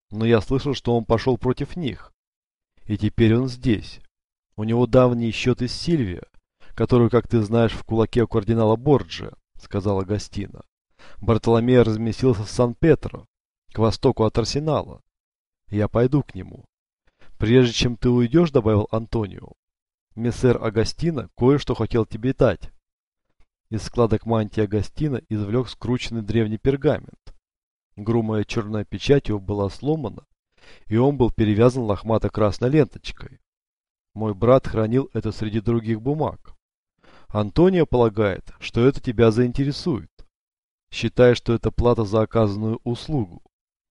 Но я слышал, что он пошел против них. И теперь он здесь. У него давние счеты с Сильвио, которую, как ты знаешь, в кулаке у кардинала Борджиа, сказала Гастина. Бартоломео разместился в Сан-Петро, к востоку от Арсенала. Я пойду к нему. Прежде чем ты уйдешь, добавил Антонио, мессер Агастино кое-что хотел тебе дать. Из складок мантии Агастино извлек скрученный древний пергамент. Грубая черная печать его была сломана, и он был перевязан лохмато-красной ленточкой. Мой брат хранил это среди других бумаг. Антонио полагает, что это тебя заинтересует. Считая, что это плата за оказанную услугу.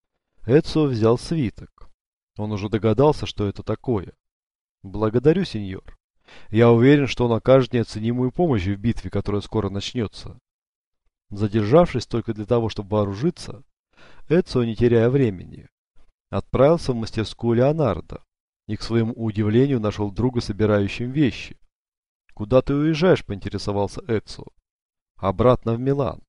Эцио взял свиток. Он уже догадался, что это такое. Благодарю, сеньор. Я уверен, что он окажет неоценимую помощь в битве, которая скоро начнется. Задержавшись только для того, чтобы вооружиться, Эцио, не теряя времени, отправился в мастерскую Леонардо и, к своему удивлению, нашел друга, собирающим вещи. «Куда ты уезжаешь?» – поинтересовался Эцио. «Обратно в Милан.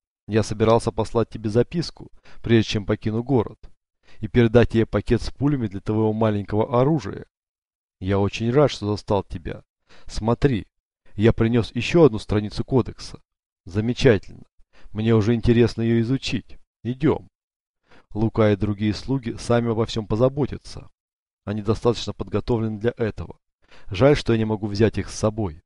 Я собирался послать тебе записку, прежде чем покину город, и передать тебе пакет с пулями для твоего маленького оружия. Я очень рад, что застал тебя. Смотри, я принес еще одну страницу кодекса. Замечательно. Мне уже интересно ее изучить. Идем». Лука и другие слуги сами обо всем позаботятся. Они достаточно подготовлены для этого. Жаль, что я не могу взять их с собой.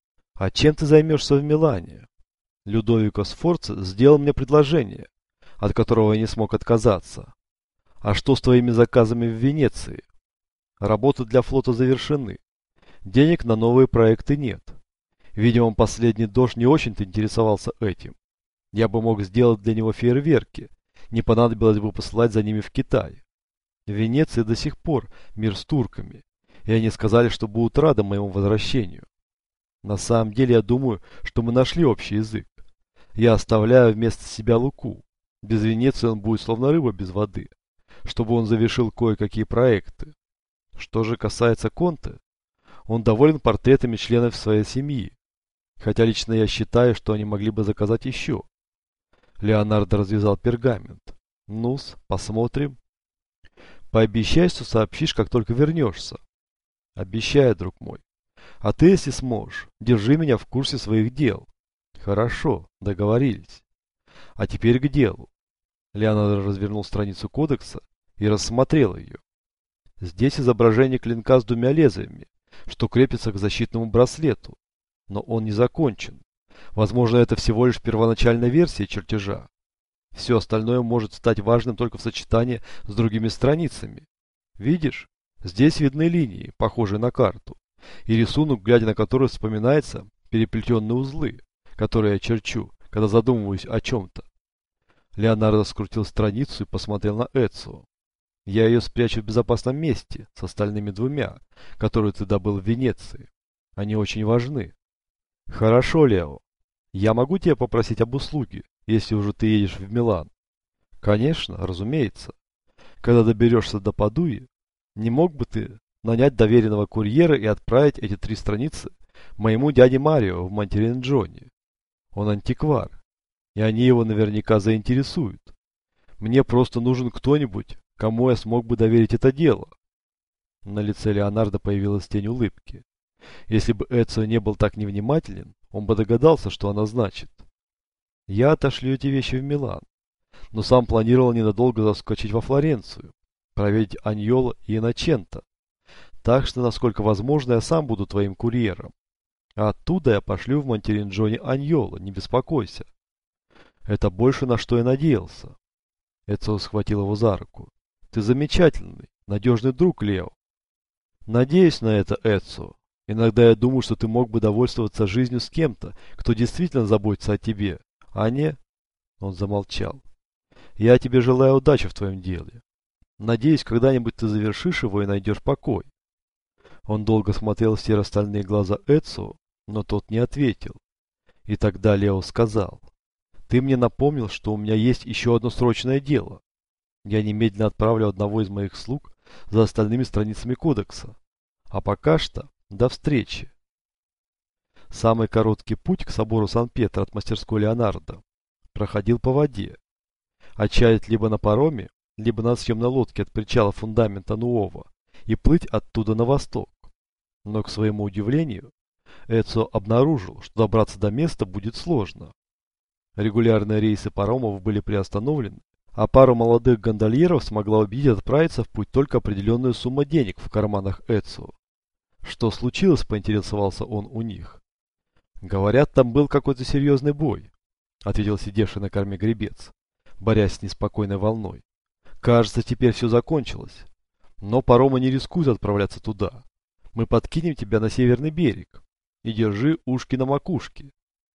А чем ты займешься в Милане? Людовико Сфорца сделал мне предложение, от которого я не смог отказаться. А что с твоими заказами в Венеции? Работы для флота завершены. Денег на новые проекты нет. Видимо, последний дождь не очень-то интересовался этим. Я бы мог сделать для него фейерверки. Не понадобилось бы посылать за ними в Китай. В Венеции до сих пор мир с турками, и они сказали, что будут рады моему возвращению. На самом деле, я думаю, что мы нашли общий язык. Я оставляю вместо себя Луку. Без Венеции он будет словно рыба без воды, чтобы он завершил кое-какие проекты. Что же касается Конте, он доволен портретами членов своей семьи, хотя лично я считаю, что они могли бы заказать еще. Леонардо развязал пергамент. Ну-с, посмотрим. Пообещай, что сообщишь, как только вернешься. Обещаю, друг мой. А ты, если сможешь, держи меня в курсе своих дел. Хорошо, договорились. А теперь к делу. Леонардо развернул страницу кодекса и рассмотрел ее. Здесь изображение клинка с двумя лезвиями, что крепится к защитному браслету. Но он не закончен. Возможно, это всего лишь первоначальная версия чертежа. Все остальное может стать важным только в сочетании с другими страницами. Видишь, здесь видны линии, похожие на карту, и рисунок, глядя на который вспоминается переплетенные узлы, которые я черчу, когда задумываюсь о чем-то. Леонардо скрутил страницу и посмотрел на Эцио. Я ее спрячу в безопасном месте с остальными двумя, которые ты добыл в Венеции. Они очень важны. Хорошо, Лео. Я могу тебя попросить об услуге, если уже ты едешь в Милан? Конечно, разумеется. Когда доберешься до Падуи, не мог бы ты нанять доверенного курьера и отправить эти 3 страницы моему дяде Марио в Монтеринджоне? Он антиквар, и они его наверняка заинтересуют. Мне просто нужен кто-нибудь, кому я смог бы доверить это дело. На лице Леонардо появилась тень улыбки. Если бы Эцио не был так невнимателен, он бы догадался, что она значит. Я отошлю эти вещи в Милан, но сам планировал ненадолго заскочить во Флоренцию, проверить Аньоло и Инноченто. Так что, насколько возможно, я сам буду твоим курьером. А оттуда я пошлю в Монтеринджоне Аньоло, не беспокойся. Это больше, на что я надеялся. Эцио схватил его за руку. Ты замечательный, надежный друг, Лео. Надеюсь на это, Эцио. Иногда я думаю, что ты мог бы довольствоваться жизнью с кем-то, кто действительно заботится о тебе, а не...» Он замолчал. «Я тебе желаю удачи в твоем деле. Надеюсь, когда-нибудь ты завершишь его и найдешь покой». Он долго смотрел в серо-стальные глаза Эцио, но тот не ответил. И тогда Лео сказал: «Ты мне напомнил, что у меня есть еще одно срочное дело. Я немедленно отправлю одного из моих слуг за остальными страницами кодекса. А пока что, до встречи». Самый короткий путь к собору Сан-Петро от мастерской Леонардо проходил по воде. Отчалить либо на пароме, либо на съемной лодке от причала фундамента Нуова и плыть оттуда на восток. Но, к своему удивлению, Эцио обнаружил, что добраться до места будет сложно. Регулярные рейсы паромов были приостановлены, а пару молодых гондольеров смогла убедить отправиться в путь только определенную сумму денег в карманах Эцио. Что случилось, поинтересовался он у них. Говорят, там был какой-то серьезный бой, ответил сидевший на корме гребец, борясь с неспокойной волной. Кажется, теперь все закончилось. Но паромы не рискуют отправляться туда. Мы подкинем тебя на северный берег. И держи ушки на макушке.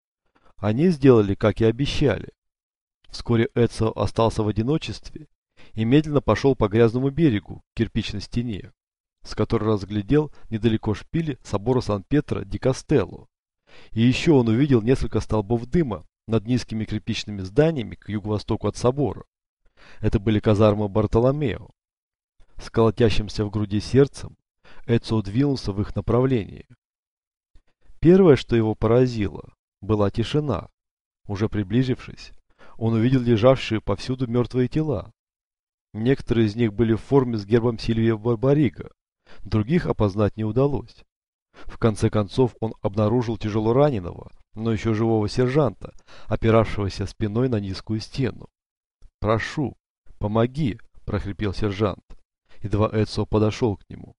Они сделали, как и обещали. Вскоре Эцио остался в одиночестве и медленно пошел по грязному берегу к кирпичной стене, с которой разглядел недалеко шпили собора Сан-Пьетро-ди-Кастелло. И еще он увидел несколько столбов дыма над низкими кирпичными зданиями к юго-востоку от собора. Это были казармы Бартоломео. С колотящимся в груди сердцем Эцио двинулся в их направлении. Первое, что его поразило, была тишина. Уже приближившись, он увидел лежавшие повсюду мертвые тела. Некоторые из них были в форме с гербом Сильвия Барбарига, других опознать не удалось. В конце концов он обнаружил тяжело раненого, но еще живого сержанта, опиравшегося спиной на низкую стену. «Прошу, помоги!» – прохрипел сержант. Едва Эцио подошел к нему.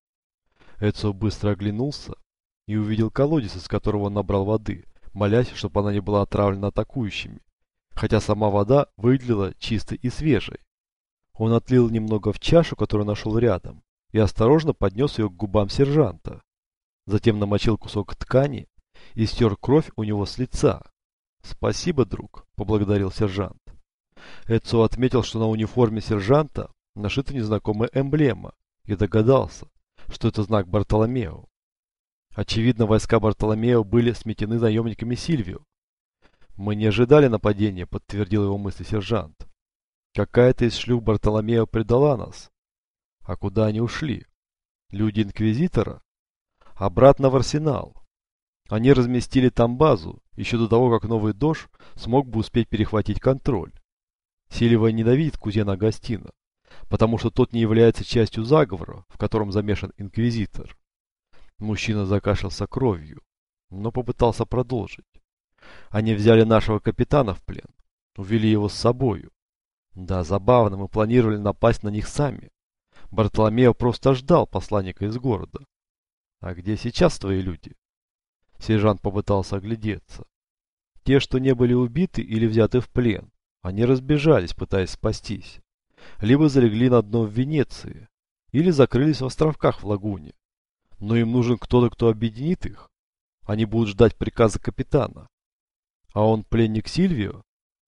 Эцио быстро оглянулся и увидел колодец, из которого он набрал воды, молясь, чтобы она не была отравлена атакующими, хотя сама вода выглядела чистой и свежей. Он отлил немного в чашу, которую нашел рядом, и осторожно поднес ее к губам сержанта. Затем намочил кусок ткани и стер кровь у него с лица. «Спасибо, друг», — поблагодарил сержант. Эцио отметил, что на униформе сержанта нашита незнакомая эмблема, и догадался, что это знак Бартоломео. Очевидно, войска Бартоломео были сметены наемниками Сильвио. «Мы не ожидали нападения», — подтвердил его мысли сержант. «Какая-то из шлюх Бартоломео предала нас». «А куда они ушли?» «Люди Инквизитора?» «Обратно в Арсенал. Они разместили там базу, еще до того, как новый Дож смог бы успеть перехватить контроль. Сильвио ненавидит кузена Агастина, потому что тот не является частью заговора, в котором замешан Инквизитор». Мужчина закашлялся кровью, но попытался продолжить. «Они взяли нашего капитана в плен, увели его с собою. Да, забавно, мы планировали напасть на них сами. Бартоломео просто ждал посланника из города. А где сейчас твои люди?» Сержант попытался оглядеться. Те, что не были убиты или взяты в плен, они разбежались, пытаясь спастись. Либо залегли на дно в Венеции, или закрылись в островках в лагуне. Но им нужен кто-то, кто объединит их. Они будут ждать приказа капитана. А он пленник Сильвио?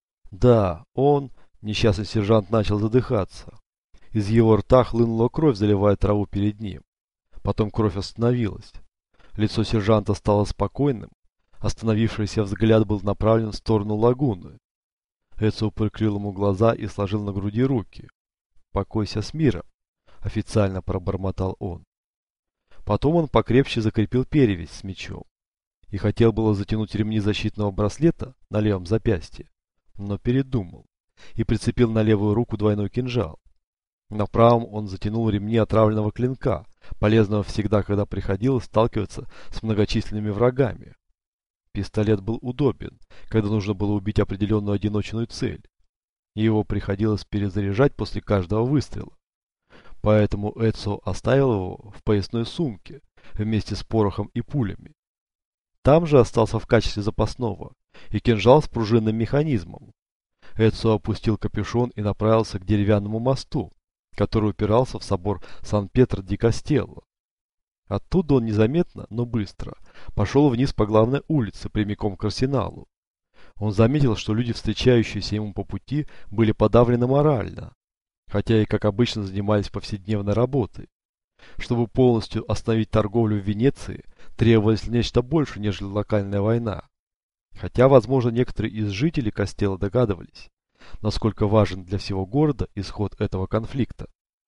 Да, он... Несчастный сержант начал задыхаться. Из его рта хлынула кровь, заливая траву перед ним. Потом кровь остановилась. Лицо сержанта стало спокойным. Остановившийся взгляд был направлен в сторону лагуны. Эцио прикрыл ему глаза и сложил на груди руки. «Покойся с миром», — официально пробормотал он. Потом он покрепче закрепил перевязь с мечом и хотел было затянуть ремни защитного браслета на левом запястье, но передумал и прицепил на левую руку двойной кинжал. На правом он затянул ремни отравленного клинка, полезного всегда, когда приходилось сталкиваться с многочисленными врагами. Пистолет был удобен, когда нужно было убить определенную одиночную цель, и его приходилось перезаряжать после каждого выстрела. Поэтому Эцио оставил его в поясной сумке вместе с порохом и пулями. Там же остался в качестве запасного и кинжал с пружинным механизмом. Эцио опустил капюшон и направился к деревянному мосту, который упирался в собор Сан-Пьетро-ди-Кастелло. Оттуда он незаметно, но быстро пошел вниз по главной улице, прямиком к арсеналу. Он заметил, что люди, встречающиеся ему по пути, были подавлены морально, хотя и, как обычно, занимались повседневной работой. Чтобы полностью остановить торговлю в Венеции, требовалось нечто больше, нежели локальная война. Хотя, возможно, некоторые из жителей Кастелло догадывались, насколько важен для всего города исход этого конфликта.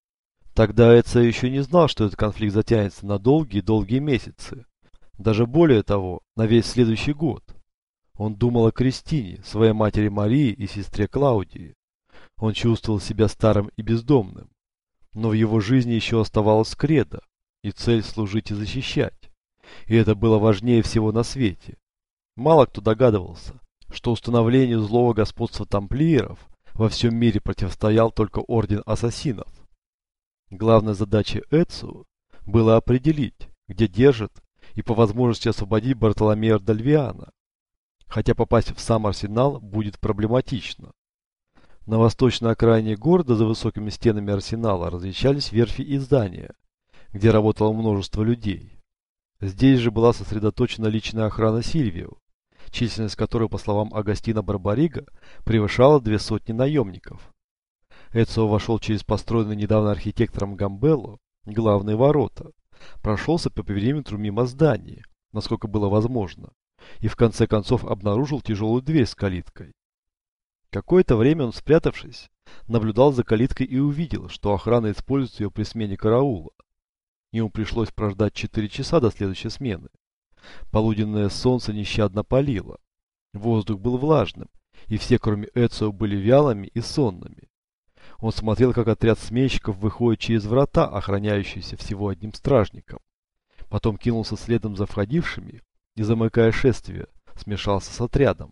Тогда Эцио еще не знал, что этот конфликт затянется на долгие-долгие месяцы. Даже более того, на весь следующий год. Он думал о Кристине, своей матери Марии и сестре Клаудии. Он чувствовал себя старым и бездомным, но в его жизни еще оставалась кредо и цель служить и защищать. И это было важнее всего на свете. Мало кто догадывался, что установлению злого господства тамплиеров во всем мире противостоял только Орден Ассасинов. Главной задачей Эцио было определить, где держат, и по возможности освободить Бартоломея Дальвиана, хотя попасть в сам арсенал будет проблематично. На восточной окраине города за высокими стенами арсенала размещались верфи и здания, где работало множество людей. Здесь же была сосредоточена личная охрана Сильвио, численность которой, по словам Агастина Барбарига, превышала 200 наемников. Эцио вошел через построенные недавно архитектором Гамбелло главные ворота, прошелся по периметру мимо здания, насколько было возможно, и в конце концов обнаружил тяжелую дверь с калиткой. Какое-то время он, спрятавшись, наблюдал за калиткой и увидел, что охрана использует ее при смене караула. Ему пришлось прождать 4 часа до следующей смены. Полуденное солнце нещадно палило. Воздух был влажным, и все, кроме Эцио, были вялыми и сонными. Он смотрел, как отряд сменщиков выходит через врата, охраняющиеся всего одним стражником. Потом кинулся следом за входившими и, замыкая шествие, смешался с отрядом.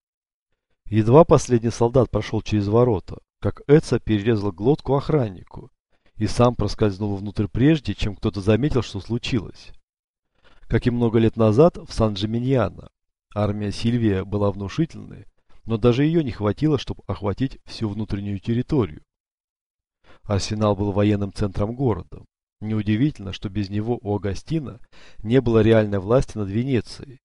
Едва последний солдат прошел через ворота, как Эцио перерезал глотку охраннику и сам проскользнул внутрь прежде, чем кто-то заметил, что случилось. Как и много лет назад в Сан-Джиминьяно, армия Сильвия была внушительной, но даже ее не хватило, чтобы охватить всю внутреннюю территорию. Арсенал был военным центром города. Неудивительно, что без него у Агастина не было реальной власти над Венецией.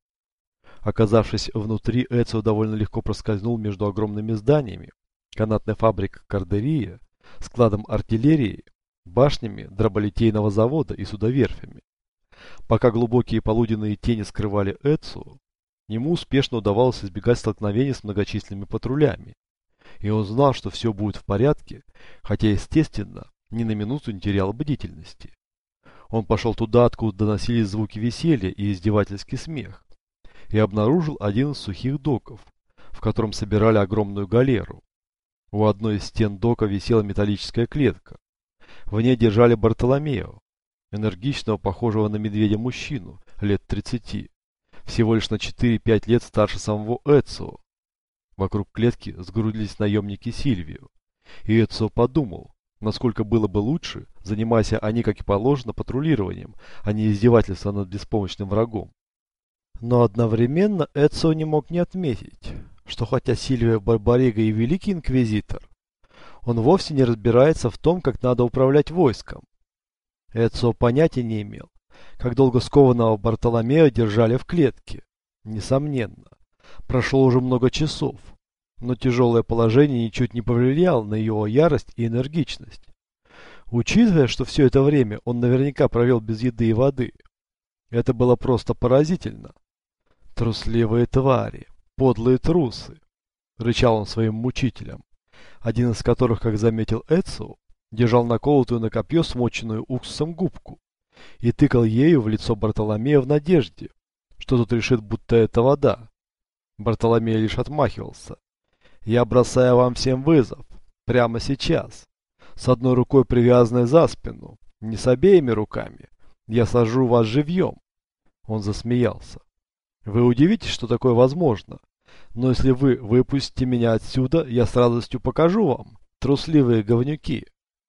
Оказавшись внутри, Эцио довольно легко проскользнул между огромными зданиями, канатной фабрикой Кардерия, складом артиллерии, башнями дроболитейного завода и судоверфями. Пока глубокие полуденные тени скрывали Эцио, ему успешно удавалось избегать столкновений с многочисленными патрулями. И он знал, что все будет в порядке, хотя, естественно, ни на минуту не терял бдительности. Он пошел туда, откуда доносились звуки веселья и издевательский смех, и обнаружил один из сухих доков, в котором собирали огромную галеру. У одной из стен дока висела металлическая клетка. В ней держали Бартоломео, энергичного, похожего на медведя мужчину, лет 30, всего лишь на 4-5 лет старше самого Эцио. Вокруг клетки сгрудились наемники Сильвио, и Эцио подумал, насколько было бы лучше, занимаясь они, как и положено, патрулированием, а не издевательством над беспомощным врагом. Но одновременно Эцио не мог не отметить, что хотя Сильвио Барбарига и великий инквизитор, он вовсе не разбирается в том, как надо управлять войском. Эцио понятия не имел, как долго скованного Бартоломео держали в клетке. Несомненно, прошло уже много часов, но тяжелое положение ничуть не повлияло на его ярость и энергичность. Учитывая, что все это время он наверняка провел без еды и воды, это было просто поразительно. «Трусливые твари, подлые трусы!» — рычал он своим мучителям, один из которых, как заметил Эцио, держал наколотую на копье смоченную уксусом губку и тыкал ею в лицо Бартоломея в надежде, что тот решит, будто это вода. Бартоломей лишь отмахивался. «Я бросаю вам всем вызов, прямо сейчас, с одной рукой привязанной за спину, не с обеими руками. Я сожру вас живьем!» Он засмеялся. «Вы удивитесь, что такое возможно, но если вы выпустите меня отсюда, я с радостью покажу вам, трусливые говнюки!»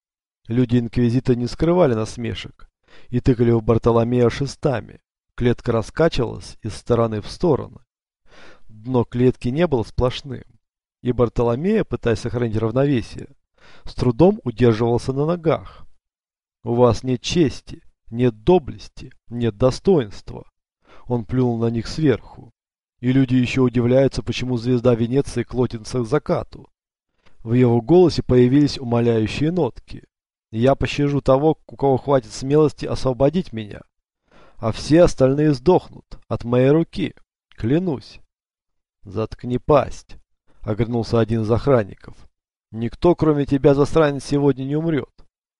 Люди Инквизита не скрывали насмешек и тыкали в Бартоломея шестами. Клетка раскачивалась из стороны в сторону. Дно клетки не было сплошным, и Бартоломея, пытаясь сохранить равновесие, с трудом удерживался на ногах. «У вас нет чести, нет доблести, нет достоинства». Он плюнул на них сверху. И люди еще удивляются, почему звезда Венеции клонится к закату. В его голосе появились умоляющие нотки. «Я пощажу того, у кого хватит смелости освободить меня. А все остальные сдохнут от моей руки, клянусь». «Заткни пасть», — огрызнулся один из охранников. «Никто, кроме тебя, засранец, сегодня не умрет».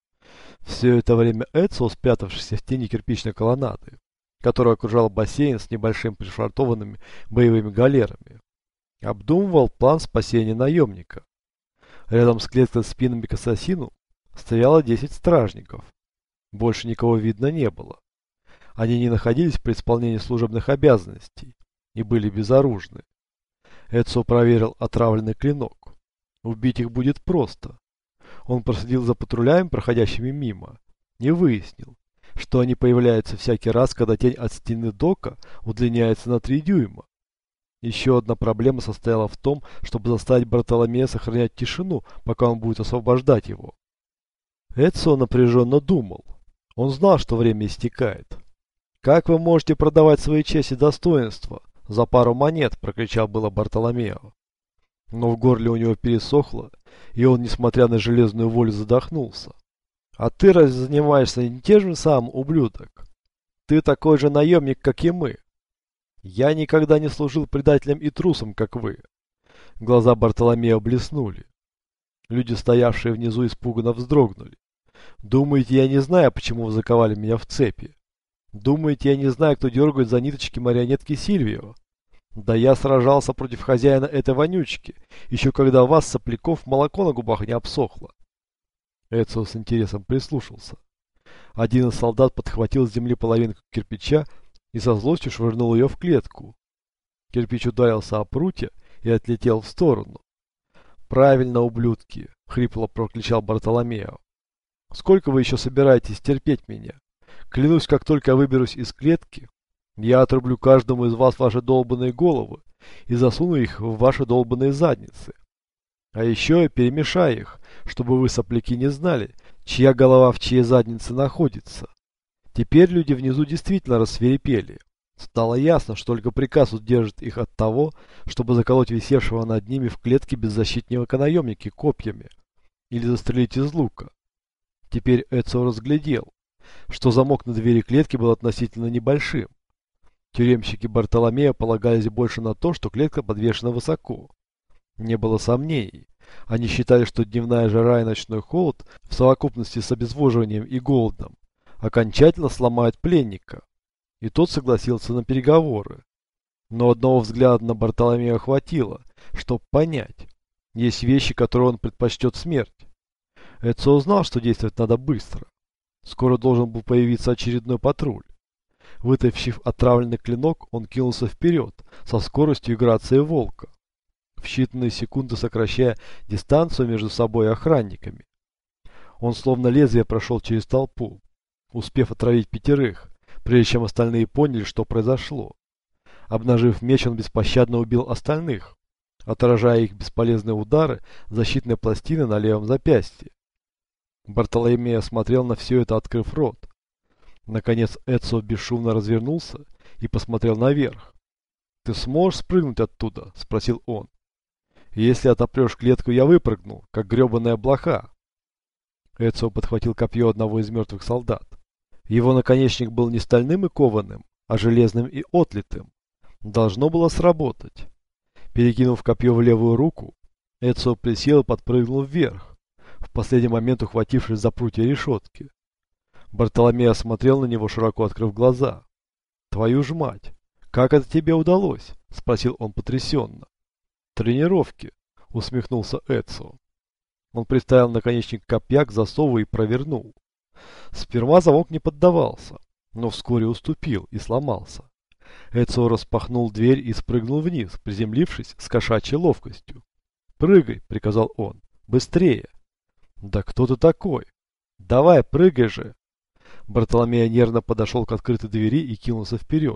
Все это время Эцио, спрятавшийся в тени кирпичной колоннады, который окружал бассейн с небольшим пришвартованными боевыми галерами, обдумывал план спасения наемника. Рядом с клеткой спинами к ассасину стояло 10 стражников. Больше никого видно не было. Они не находились при исполнении служебных обязанностей и были безоружны. Эцио проверил отравленный клинок. Убить их будет просто. Он проследил за патрулями, проходящими мимо, и выяснил, что они появляются всякий раз, когда тень от стены дока удлиняется на 3 дюйма. Еще одна проблема состояла в том, чтобы заставить Бартоломея сохранять тишину, пока он будет освобождать его. Эцио напряженно думал. Он знал, что время истекает. «Как вы можете продавать свои честь и достоинства за пару монет?» – прокричал было Бартоломео. Но в горле у него пересохло, и он, несмотря на железную волю, задохнулся. «А ты разве занимаешься не тем же самым, ублюдок? Ты такой же наемник, как и мы. Я никогда не служил предателем и трусом, как вы». Глаза Бартоломео блеснули. Люди, стоявшие внизу, испуганно вздрогнули. «Думаете, я не знаю, почему вы заковали меня в цепи? Думаете, я не знаю, кто дергает за ниточки марионетки Сильвио? Да я сражался против хозяина этой вонючки, еще когда у вас, сопляков, молоко на губах не обсохло». Эцио с интересом прислушался. Один из солдат подхватил с земли половинку кирпича и со злостью швырнул ее в клетку. Кирпич ударился о прутья и отлетел в сторону. «Правильно, ублюдки!» — хрипло прокричал Бартоломео. «Сколько вы еще собираетесь терпеть меня? Клянусь, как только я выберусь из клетки, я отрублю каждому из вас ваши долбаные головы и засуну их в ваши долбаные задницы. А еще я перемешаю их, чтобы вы, сопляки, не знали, чья голова в чьей заднице находится». Теперь люди внизу действительно рассвирепели. Стало ясно, что только приказ удержит их от того, чтобы заколоть висевшего над ними в клетке беззащитного наемника копьями или застрелить из лука. Теперь Эцио разглядел, что замок на двери клетки был относительно небольшим. Тюремщики Бартоломея полагались больше на то, что клетка подвешена высоко. Не было сомнений. Они считали, что дневная жара и ночной холод в совокупности с обезвоживанием и голодом окончательно сломают пленника. И тот согласился на переговоры. Но одного взгляда на Бартоломея хватило, чтобы понять. Есть вещи, которые он предпочтет смерть. Эцио знал, что действовать надо быстро. Скоро должен был появиться очередной патруль. Вытащив отравленный клинок, он кинулся вперед, со скоростью и грацией волка, в считанные секунды сокращая дистанцию между собой и охранниками. Он словно лезвие прошел через толпу, успев отравить 5, прежде чем остальные поняли, что произошло. Обнажив меч, он беспощадно убил остальных, отражая их бесполезные удары защитной пластины на левом запястье. Бартоломео смотрел на все это, открыв рот. Наконец Эцио бесшумно развернулся и посмотрел наверх. «Ты сможешь спрыгнуть оттуда?» – спросил он. «Если отопрешь клетку, я выпрыгну, как гребаная блоха». Эцио подхватил копье одного из мертвых солдат. Его наконечник был не стальным и кованым, а железным и отлитым. Должно было сработать. Перекинув копье в левую руку, Эцио присел и подпрыгнул вверх, в последний момент ухватившись за прутья решетки. Бартоломео смотрел на него, широко открыв глаза. «Твою ж мать! Как это тебе удалось?» – спросил он потрясенно. «Тренировки», – усмехнулся Эцио. Он приставил наконечник копья к засову и провернул. Сперва замок не поддавался, но вскоре уступил и сломался. Эцио распахнул дверь и спрыгнул вниз, приземлившись с кошачьей ловкостью. «Прыгай», – приказал он, – «быстрее». «Да кто ты такой? Давай, прыгай же!» Бартоломео нервно подошел к открытой двери и кинулся вперед.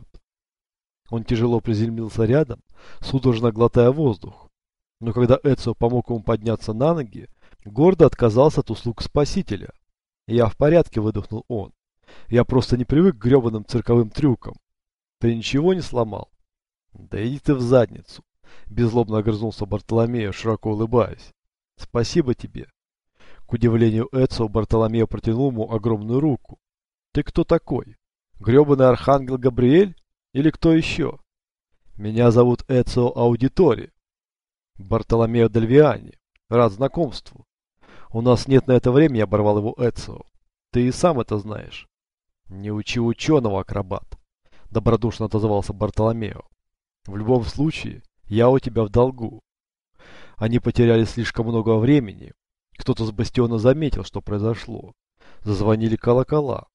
Он тяжело приземлился рядом, судорожно глотая воздух. Но когда Эцио помог ему подняться на ноги, гордо отказался от услуг спасителя. «Я в порядке», — выдохнул он. «Я просто не привык к гребаным цирковым трюкам. Ты ничего не сломал?» «Да иди ты в задницу», — беззлобно огрызнулся Бартоломео, широко улыбаясь. «Спасибо тебе». К удивлению Эцио, Бартоломео протянул ему огромную руку. «Ты кто такой? Гребаный архангел Габриэль? Или кто еще?» «Меня зовут Эцио Аудитори. Бартоломео Дель Виани. Рад знакомству». «У нас нет на это времени», — оборвал его Эцио. «Ты и сам это знаешь». «Не учи ученого, акробат», — добродушно отозвался Бартоломео. «В любом случае, я у тебя в долгу». Они потеряли слишком много времени. Кто-то с бастиона заметил, что произошло. Зазвонили колокола.